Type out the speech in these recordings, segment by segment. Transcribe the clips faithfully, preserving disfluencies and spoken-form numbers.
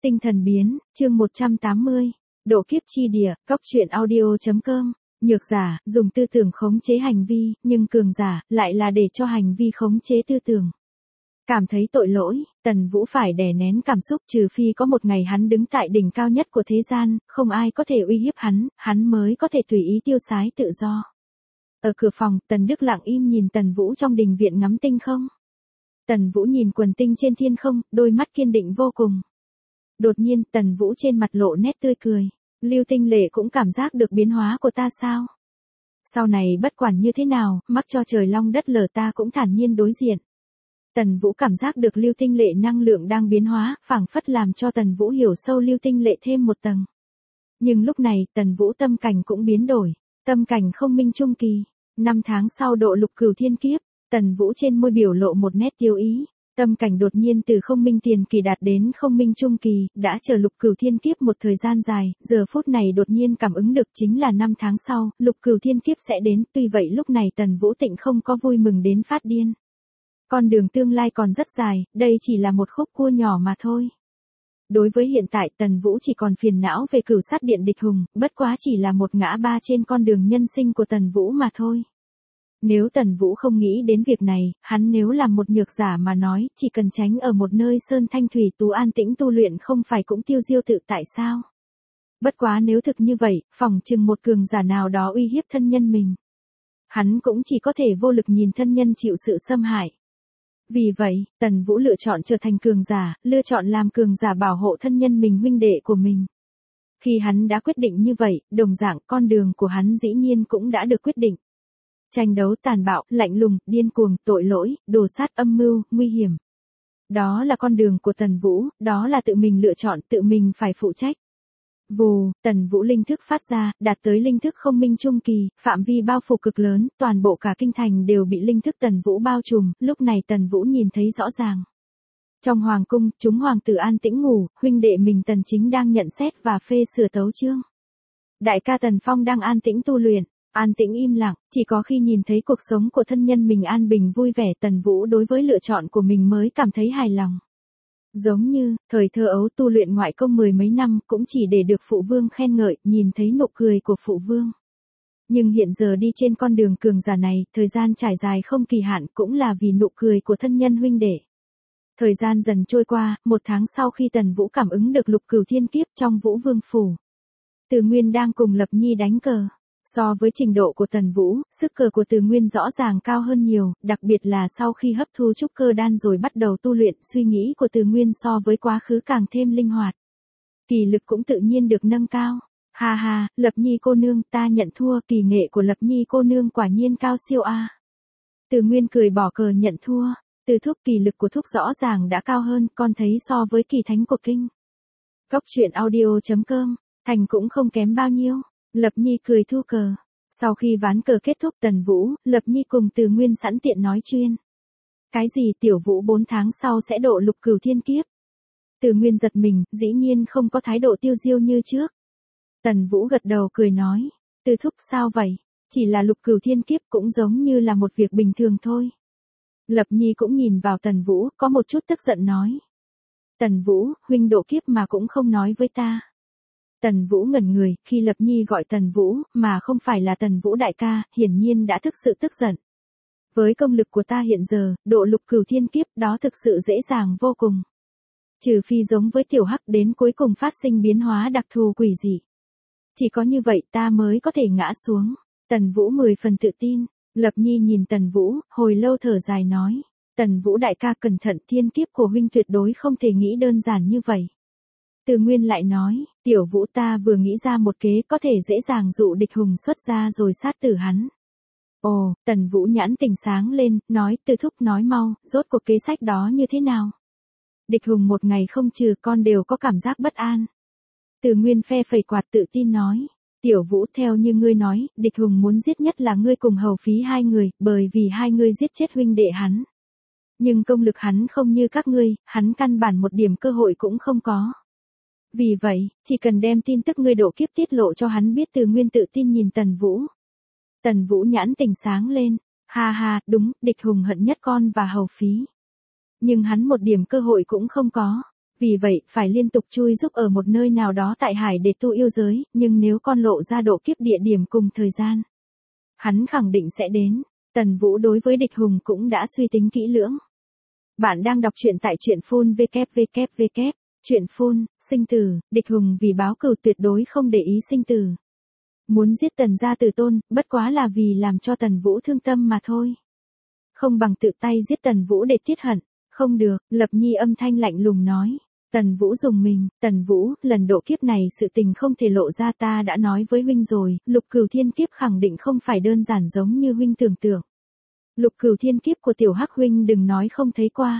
Tinh thần biến, chương một trăm tám mươi. Độ kiếp chi địa, cóc truyện audio chấm com. Nhược giả, dùng tư tưởng khống chế hành vi, nhưng cường giả, lại là để cho hành vi khống chế tư tưởng. Cảm thấy tội lỗi, Tần Vũ phải đè nén cảm xúc, trừ phi có một ngày hắn đứng tại đỉnh cao nhất của thế gian, không ai có thể uy hiếp hắn, hắn mới có thể tùy ý tiêu sái tự do. Ở cửa phòng, Tần Đức lặng im nhìn Tần Vũ trong đình viện ngắm tinh không. Tần Vũ nhìn quần tinh trên thiên không, đôi mắt kiên định vô cùng. Đột nhiên, Tần Vũ trên mặt lộ nét tươi cười. Lưu Tinh Lệ cũng cảm giác được biến hóa của ta sao? Sau này bất quản như thế nào, mắc cho trời long đất lở ta cũng thản nhiên đối diện. Tần Vũ cảm giác được Lưu Tinh Lệ năng lượng đang biến hóa, phảng phất làm cho Tần Vũ hiểu sâu Lưu Tinh Lệ thêm một tầng. Nhưng lúc này, Tần Vũ tâm cảnh cũng biến đổi. Tâm cảnh không minh trung kỳ. Năm tháng sau độ lục cửu thiên kiếp, Tần Vũ trên môi biểu lộ một nét tiêu ý. Tâm cảnh đột nhiên từ không minh tiền kỳ đạt đến không minh trung kỳ, đã chờ lục cửu thiên kiếp một thời gian dài, giờ phút này đột nhiên cảm ứng được chính là năm tháng sau, lục cửu thiên kiếp sẽ đến, tuy vậy lúc này Tần Vũ Tịnh không có vui mừng đến phát điên. Con đường tương lai còn rất dài, đây chỉ là một khúc cua nhỏ mà thôi. Đối với hiện tại Tần Vũ chỉ còn phiền não về cửu sát điện địch hùng, bất quá chỉ là một ngã ba trên con đường nhân sinh của Tần Vũ mà thôi. Nếu Tần Vũ không nghĩ đến việc này, hắn nếu làm một nhược giả mà nói, chỉ cần tránh ở một nơi sơn thanh thủy tú an tĩnh tu luyện không phải cũng tiêu diêu tự tại sao? Bất quá nếu thực như vậy, phỏng chừng một cường giả nào đó uy hiếp thân nhân mình. Hắn cũng chỉ có thể vô lực nhìn thân nhân chịu sự xâm hại. Vì vậy, Tần Vũ lựa chọn trở thành cường giả, lựa chọn làm cường giả bảo hộ thân nhân mình huynh đệ của mình. Khi hắn đã quyết định như vậy, đồng dạng con đường của hắn dĩ nhiên cũng đã được quyết định. Tranh đấu tàn bạo, lạnh lùng, điên cuồng, tội lỗi, đồ sát âm mưu, nguy hiểm. Đó là con đường của Tần Vũ, đó là tự mình lựa chọn, tự mình phải phụ trách. Vù, Tần Vũ linh thức phát ra, đạt tới linh thức không minh trung kỳ, phạm vi bao phủ cực lớn, toàn bộ cả kinh thành đều bị linh thức Tần Vũ bao trùm, lúc này Tần Vũ nhìn thấy rõ ràng. Trong hoàng cung, chúng hoàng tử an tĩnh ngủ, huynh đệ mình Tần Chính đang nhận xét và phê sửa tấu chương. Đại ca Tần Phong đang an tĩnh tu luyện. An tĩnh im lặng, chỉ có khi nhìn thấy cuộc sống của thân nhân mình an bình vui vẻ Tần Vũ đối với lựa chọn của mình mới cảm thấy hài lòng. Giống như, thời thơ ấu tu luyện ngoại công mười mấy năm cũng chỉ để được phụ vương khen ngợi, nhìn thấy nụ cười của phụ vương. Nhưng hiện giờ đi trên con đường cường giả này, thời gian trải dài không kỳ hạn cũng là vì nụ cười của thân nhân huynh đệ. Thời gian dần trôi qua, một tháng sau khi Tần Vũ cảm ứng được lục cửu thiên kiếp trong Vũ Vương Phủ. Từ Nguyên đang cùng Lập Nhi đánh cờ. So với trình độ của Tần Vũ, sức cờ của Từ Nguyên rõ ràng cao hơn nhiều, đặc biệt là sau khi hấp thu trúc cơ đan rồi bắt đầu tu luyện, suy nghĩ của Từ Nguyên so với quá khứ càng thêm linh hoạt. Kỳ lực cũng tự nhiên được nâng cao. Ha ha, Lập Nhi cô nương, ta nhận thua, kỳ nghệ của Lập Nhi cô nương quả nhiên cao siêu a. Từ Nguyên cười bỏ cờ nhận thua, Từ thúc kỳ lực của thúc rõ ràng đã cao hơn, con thấy so với kỳ thánh của kinh. Cóc truyện audio chấm com, thành cũng không kém bao nhiêu. Lập Nhi cười thu cờ. Sau khi ván cờ kết thúc Tần Vũ, Lập Nhi cùng Từ Nguyên sẵn tiện nói chuyên. Cái gì tiểu Vũ bốn tháng sau sẽ độ lục cửu thiên kiếp? Từ Nguyên giật mình, dĩ nhiên không có thái độ tiêu diêu như trước. Tần Vũ gật đầu cười nói. Từ thúc sao vậy? Chỉ là lục cửu thiên kiếp cũng giống như là một việc bình thường thôi. Lập Nhi cũng nhìn vào Tần Vũ, có một chút tức giận nói. Tần Vũ, huynh độ kiếp mà cũng không nói với ta. Tần Vũ ngẩn người, khi Lập Nhi gọi Tần Vũ, mà không phải là Tần Vũ đại ca, hiển nhiên đã thực sự tức giận. Với công lực của ta hiện giờ, độ lục cửu thiên kiếp đó thực sự dễ dàng vô cùng. Trừ phi giống với tiểu hắc đến cuối cùng phát sinh biến hóa đặc thù quỷ dị. Chỉ có như vậy ta mới có thể ngã xuống. Tần Vũ mười phần tự tin. Lập Nhi nhìn Tần Vũ, hồi lâu thở dài nói. Tần Vũ đại ca cẩn thận, thiên kiếp của huynh tuyệt đối không thể nghĩ đơn giản như vậy. Từ Nguyên lại nói, tiểu Vũ ta vừa nghĩ ra một kế có thể dễ dàng dụ địch hùng xuất ra rồi sát tử hắn. Ồ, Tần Vũ nhãn tình sáng lên, nói Từ thúc nói mau, rốt cuộc kế sách đó như thế nào? Địch hùng một ngày không trừ con đều có cảm giác bất an. Từ Nguyên phe phẩy quạt tự tin nói, tiểu Vũ theo như ngươi nói, địch hùng muốn giết nhất là ngươi cùng Hầu Phí hai người, bởi vì hai ngươi giết chết huynh đệ hắn. Nhưng công lực hắn không như các ngươi, hắn căn bản một điểm cơ hội cũng không có. Vì vậy, chỉ cần đem tin tức ngươi độ kiếp tiết lộ cho hắn biết. Từ Nguyên tự tin nhìn Tần Vũ. Tần Vũ nhãn tình sáng lên. Ha ha, đúng, địch hùng hận nhất con và Hầu Phí. Nhưng hắn một điểm cơ hội cũng không có. Vì vậy, phải liên tục chui giúp ở một nơi nào đó tại hải để tu yêu giới, nhưng nếu con lộ ra độ kiếp địa điểm cùng thời gian, hắn khẳng định sẽ đến. Tần Vũ đối với địch hùng cũng đã suy tính kỹ lưỡng. Bạn đang đọc truyện tại truyện phun vê kép vê kép vê kép. Truyện phun, sinh tử, địch hùng vì báo cừu tuyệt đối không để ý sinh tử. Muốn giết Tần gia tử tôn, bất quá là vì làm cho Tần Vũ thương tâm mà thôi. Không bằng tự tay giết Tần Vũ để tiết hận. Không được, Lập Nhi âm thanh lạnh lùng nói. Tần Vũ dùng mình, Tần Vũ, lần độ kiếp này sự tình không thể lộ ra, ta đã nói với huynh rồi, lục cửu thiên kiếp khẳng định không phải đơn giản giống như huynh tưởng tượng. Lục cửu thiên kiếp của tiểu hắc huynh đừng nói không thấy qua.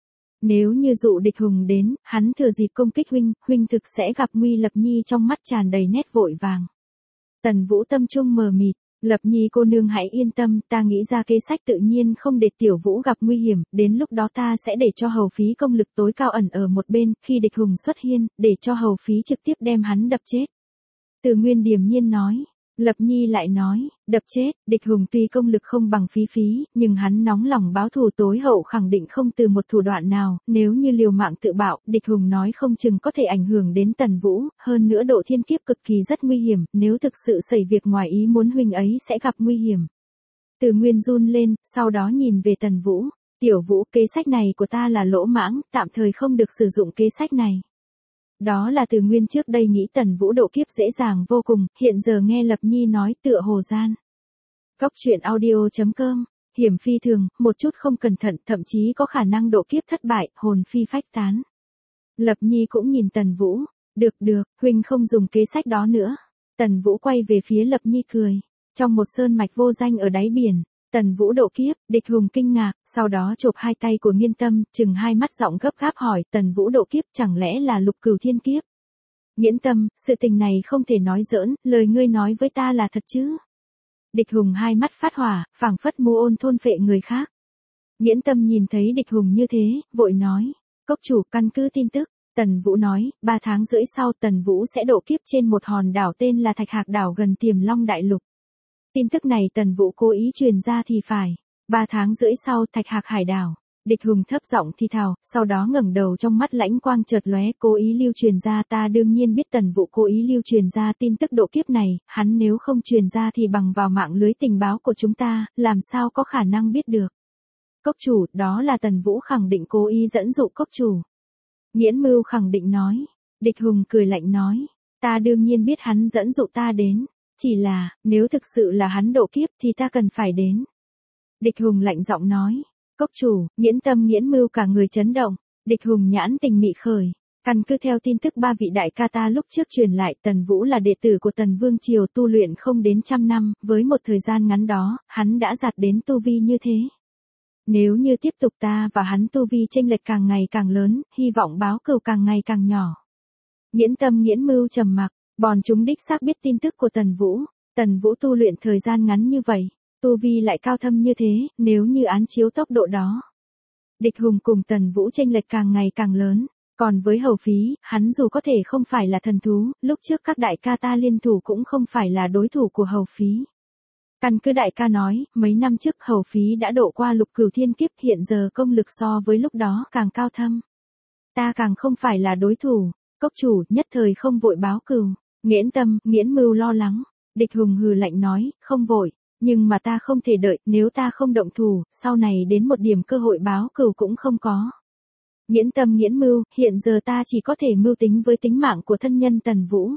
Nếu như dụ địch hùng đến, hắn thừa dịp công kích huynh, huynh thực sẽ gặp nguy. Lập Nhi trong mắt tràn đầy nét vội vàng. Tần Vũ tâm trung mờ mịt. Lập Nhi cô nương hãy yên tâm, ta nghĩ ra kế sách tự nhiên không để tiểu Vũ gặp nguy hiểm, đến lúc đó ta sẽ để cho hầu phí công lực tối cao ẩn ở một bên, khi địch hùng xuất hiện, để cho hầu phí trực tiếp đem hắn đập chết. Từ Nguyên điềm nhiên nói. Lập Nhi lại nói, đập chết, địch hùng tuy công lực không bằng phí phí, nhưng hắn nóng lòng báo thù tối hậu khẳng định không từ một thủ đoạn nào, nếu như liều mạng tự bạo, địch hùng nói không chừng có thể ảnh hưởng đến Tần Vũ, hơn nữa độ thiên kiếp cực kỳ rất nguy hiểm, nếu thực sự xảy việc ngoài ý muốn huynh ấy sẽ gặp nguy hiểm. Từ Nguyên run lên, sau đó nhìn về Tần Vũ, tiểu Vũ, kế sách này của ta là lỗ mãng, tạm thời không được sử dụng kế sách này. Đó là Từ Nguyên trước đây nghĩ Tần Vũ độ kiếp dễ dàng vô cùng, hiện giờ nghe Lập Nhi nói tựa hồ gian. Góc truyện audio chấm com, hiểm phi thường, một chút không cẩn thận, thậm chí có khả năng độ kiếp thất bại, hồn phi phách tán. Lập Nhi cũng nhìn Tần Vũ, được được, huynh không dùng kế sách đó nữa. Tần Vũ quay về phía Lập Nhi cười, trong một sơn mạch vô danh ở đáy biển. Tần Vũ độ kiếp, địch hùng kinh ngạc, sau đó chộp hai tay của Nghiên Tâm, chừng hai mắt giọng gấp gáp hỏi, Tần Vũ độ kiếp chẳng lẽ là lục cửu thiên kiếp? Nghiễn Tâm, sự tình này không thể nói giỡn, lời ngươi nói với ta là thật chứ? Địch hùng hai mắt phát hỏa, phảng phất mu ôn thôn phệ người khác. Nghiễn Tâm nhìn thấy địch hùng như thế, vội nói, cốc chủ căn cứ tin tức. Tần Vũ nói, ba tháng rưỡi sau Tần Vũ sẽ độ kiếp trên một hòn đảo tên là Thạch Hạc đảo gần Tiềm Long Đại Lục. Tin tức này Tần Vũ cố ý truyền ra thì phải. Ba tháng rưỡi sau Thạch Hạc hải đảo. Địch hùng thấp giọng thi thào, sau đó ngẩng đầu trong mắt lãnh quang chợt lóe, cố ý lưu truyền ra, ta đương nhiên biết Tần Vũ cố ý lưu truyền ra tin tức độ kiếp này, hắn nếu không truyền ra thì bằng vào mạng lưới tình báo của chúng ta, làm sao có khả năng biết được. Cốc chủ, đó là Tần Vũ khẳng định cố ý dẫn dụ cốc chủ. Nghiễn Mưu khẳng định nói. Địch hùng cười lạnh nói, ta đương nhiên biết hắn dẫn dụ ta đến. Chỉ là, nếu thực sự là hắn độ kiếp thì ta cần phải đến. Địch hùng lạnh giọng nói. Cốc chủ, Nghiễn Tâm Nghiễn Mưu cả người chấn động. Địch hùng nhãn tình mị khởi. Căn cứ theo tin tức ba vị đại ca ta lúc trước truyền lại, Tần Vũ là đệ tử của Tần Vương Triều tu luyện không đến trăm năm, với một thời gian ngắn đó, hắn đã đạt đến tu vi như thế. Nếu như tiếp tục ta và hắn tu vi chênh lệch càng ngày càng lớn, hy vọng báo cừu càng ngày càng nhỏ. Nghiễn Tâm Nghiễn Mưu trầm mặc. Bọn chúng đích xác biết tin tức của Tần Vũ. Tần Vũ tu luyện thời gian ngắn như vậy, tu vi lại cao thâm như thế, nếu như án chiếu tốc độ đó. Địch hùng cùng Tần Vũ chênh lệch càng ngày càng lớn, còn với hầu phí, hắn dù có thể không phải là thần thú, lúc trước các đại ca ta liên thủ cũng không phải là đối thủ của hầu phí. Căn cứ đại ca nói, mấy năm trước hầu phí đã độ qua lục cửu thiên kiếp, hiện giờ công lực so với lúc đó càng cao thâm. Ta càng không phải là đối thủ. Cốc chủ nhất thời không vội báo cừu. Nghiễn Tâm, Nghiễn Mưu lo lắng. Địch hùng hừ lạnh nói, không vội, nhưng mà ta không thể đợi, nếu ta không động thủ, sau này đến một điểm cơ hội báo cừu cũng không có. Nghiễn Tâm Nghiễn Mưu, hiện giờ ta chỉ có thể mưu tính với tính mạng của thân nhân Tần Vũ.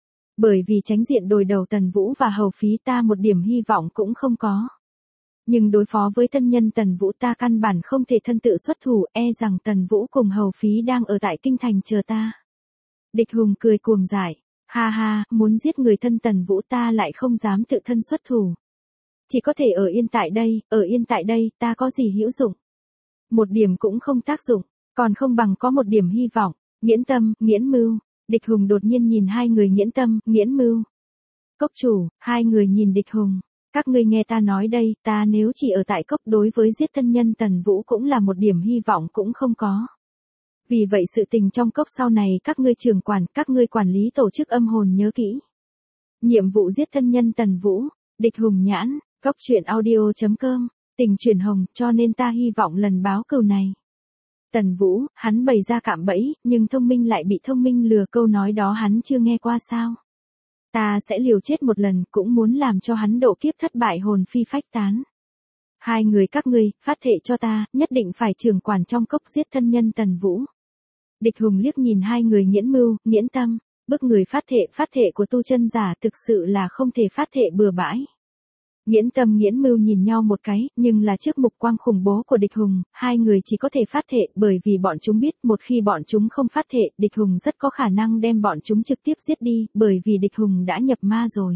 Bởi vì tránh diện đối đầu Tần Vũ và hầu phí ta một điểm hy vọng cũng không có. Nhưng đối phó với thân nhân Tần Vũ ta căn bản không thể thân tự xuất thủ, e rằng Tần Vũ cùng hầu phí đang ở tại kinh thành chờ ta. Địch hùng cười cuồng dại, ha ha, muốn giết người thân Tần Vũ ta lại không dám tự thân xuất thủ. Chỉ có thể ở yên tại đây, ở yên tại đây, ta có gì hữu dụng. Một điểm cũng không tác dụng, còn không bằng có một điểm hy vọng. Nghiễn Tâm, Nghiễn Mưu. Địch hùng đột nhiên nhìn hai người Nghiễn Tâm, Nghiễn Mưu. Cốc chủ, hai người nhìn địch hùng. Các ngươi nghe ta nói đây, ta nếu chỉ ở tại cốc đối với giết thân nhân Tần Vũ cũng là một điểm hy vọng cũng không có. Vì vậy sự tình trong cốc sau này các ngươi trưởng quản, các ngươi quản lý tổ chức âm hồn nhớ kỹ. Nhiệm vụ giết thân nhân Tần Vũ, địch hùng nhãn, góc truyện audio chấm com, tình truyền hồng, cho nên ta hy vọng lần báo cừu này. Tần Vũ, hắn bày ra cạm bẫy, nhưng thông minh lại bị thông minh lừa, câu nói đó hắn chưa nghe qua sao. Ta sẽ liều chết một lần, cũng muốn làm cho hắn độ kiếp thất bại hồn phi phách tán. Hai người các ngươi, phát thệ cho ta, nhất định phải trưởng quản trong cốc giết thân nhân Tần Vũ. Địch Hùng liếc nhìn hai người Nghiễn Mưu, Nghiễn Tâm, bức người phát thệ, phát thệ của tu chân giả thực sự là không thể phát thệ bừa bãi. Nghiễn Tâm Nghiễn Mưu nhìn nhau một cái, nhưng là trước mục quang khủng bố của Địch Hùng, hai người chỉ có thể phát thệ, bởi vì bọn chúng biết, một khi bọn chúng không phát thệ, Địch Hùng rất có khả năng đem bọn chúng trực tiếp giết đi, bởi vì Địch Hùng đã nhập ma rồi.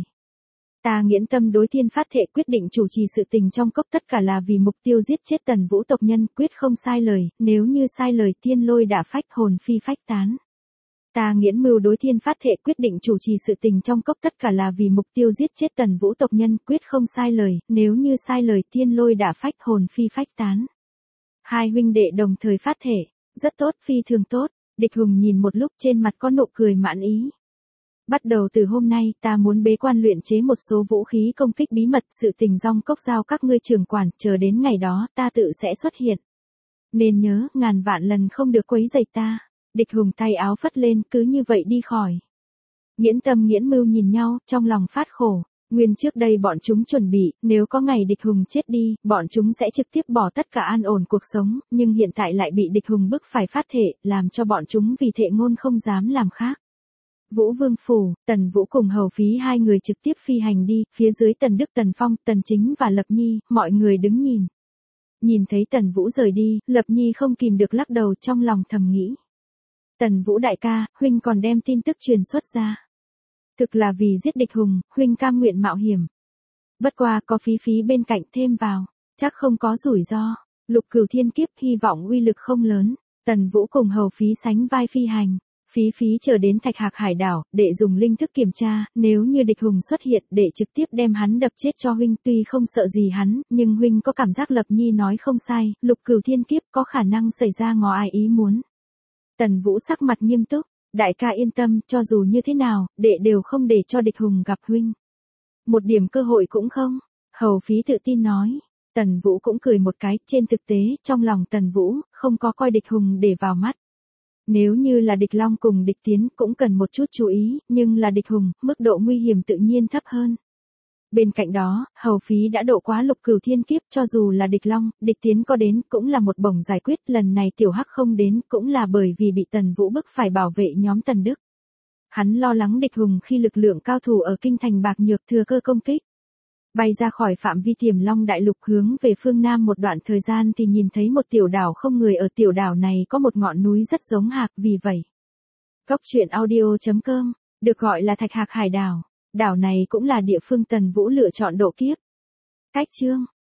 Ta Nghiễn Tâm đối thiên phát thệ, quyết định chủ trì sự tình trong cốc, tất cả là vì mục tiêu giết chết Tần Vũ tộc nhân, quyết không sai lời, nếu như sai lời thiên lôi đả phách, hồn phi phách tán. Ta Nghiễn Mưu đối thiên phát thệ, quyết định chủ trì sự tình trong cốc, tất cả là vì mục tiêu giết chết Tần Vũ tộc nhân, quyết không sai lời, nếu như sai lời thiên lôi đả phách, hồn phi phách tán. Hai huynh đệ đồng thời phát thệ, rất tốt, phi thường tốt. Địch Hùng nhìn một lúc, trên mặt có nụ cười mãn ý. Bắt đầu từ hôm nay, ta muốn bế quan luyện chế một số vũ khí công kích bí mật, sự tình Dong Cốc giao các ngươi trưởng quản, chờ đến ngày đó, ta tự sẽ xuất hiện. Nên nhớ, ngàn vạn lần không được quấy rầy ta. Địch Hùng tay áo phất lên, cứ như vậy đi khỏi. Nghiễn Tâm Nghiễn Mưu nhìn nhau, trong lòng phát khổ. Nguyên trước đây bọn chúng chuẩn bị, nếu có ngày Địch Hùng chết đi, bọn chúng sẽ trực tiếp bỏ tất cả an ổn cuộc sống, nhưng hiện tại lại bị Địch Hùng bức phải phát thệ, làm cho bọn chúng vì thệ ngôn không dám làm khác. Vũ Vương Phủ, Tần Vũ cùng Hầu Phí hai người trực tiếp phi hành đi, phía dưới Tần Đức, Tần Phong, Tần Chính và Lập Nhi, mọi người đứng nhìn. Nhìn thấy Tần Vũ rời đi, Lập Nhi không kìm được lắc đầu, trong lòng thầm nghĩ. Tần Vũ đại ca, huynh còn đem tin tức truyền xuất ra. Thực là vì giết Địch Hùng, huynh cam nguyện mạo hiểm. Bất qua có Phí Phí bên cạnh thêm vào, chắc không có rủi ro. Lục Cửu Thiên Kiếp hy vọng uy lực không lớn. Tần Vũ cùng Hầu Phí sánh vai phi hành. Phí Phí chờ đến Thạch Hạc Hải đảo, để dùng linh thức kiểm tra, nếu như Địch Hùng xuất hiện, để trực tiếp đem hắn đập chết cho huynh, tuy không sợ gì hắn, nhưng huynh có cảm giác Lập Nhi nói không sai, Lục Cửu Thiên Kiếp có khả năng xảy ra ngò ai ý muốn. Tần Vũ sắc mặt nghiêm túc, đại ca yên tâm, cho dù như thế nào, đệ đều không để cho Địch Hùng gặp huynh. Một điểm cơ hội cũng không, Hầu Phí tự tin nói. Tần Vũ cũng cười một cái, trên thực tế, trong lòng Tần Vũ, không có coi Địch Hùng để vào mắt. Nếu như là Địch Long cùng Địch Tiến cũng cần một chút chú ý, nhưng là Địch Hùng, mức độ nguy hiểm tự nhiên thấp hơn. Bên cạnh đó, Hầu Phí đã độ quá Lục Cửu Thiên Kiếp, cho dù là Địch Long, Địch Tiến có đến cũng là một bổng giải quyết, lần này Tiểu Hắc không đến cũng là bởi vì bị Tần Vũ bức phải bảo vệ nhóm Tần Đức. Hắn lo lắng Địch Hùng khi lực lượng cao thủ ở kinh thành Bạc Nhược thừa cơ công kích. Bay ra khỏi phạm vi Tiềm Long đại lục hướng về phương Nam một đoạn thời gian thì nhìn thấy một tiểu đảo không người, ở tiểu đảo này có một ngọn núi rất giống hạc, vì vậy. Cốc truyện audio chấm com, được gọi là Thạch Hạc Hải đảo. Đảo này cũng là địa phương Tần Vũ lựa chọn độ kiếp. Cách chương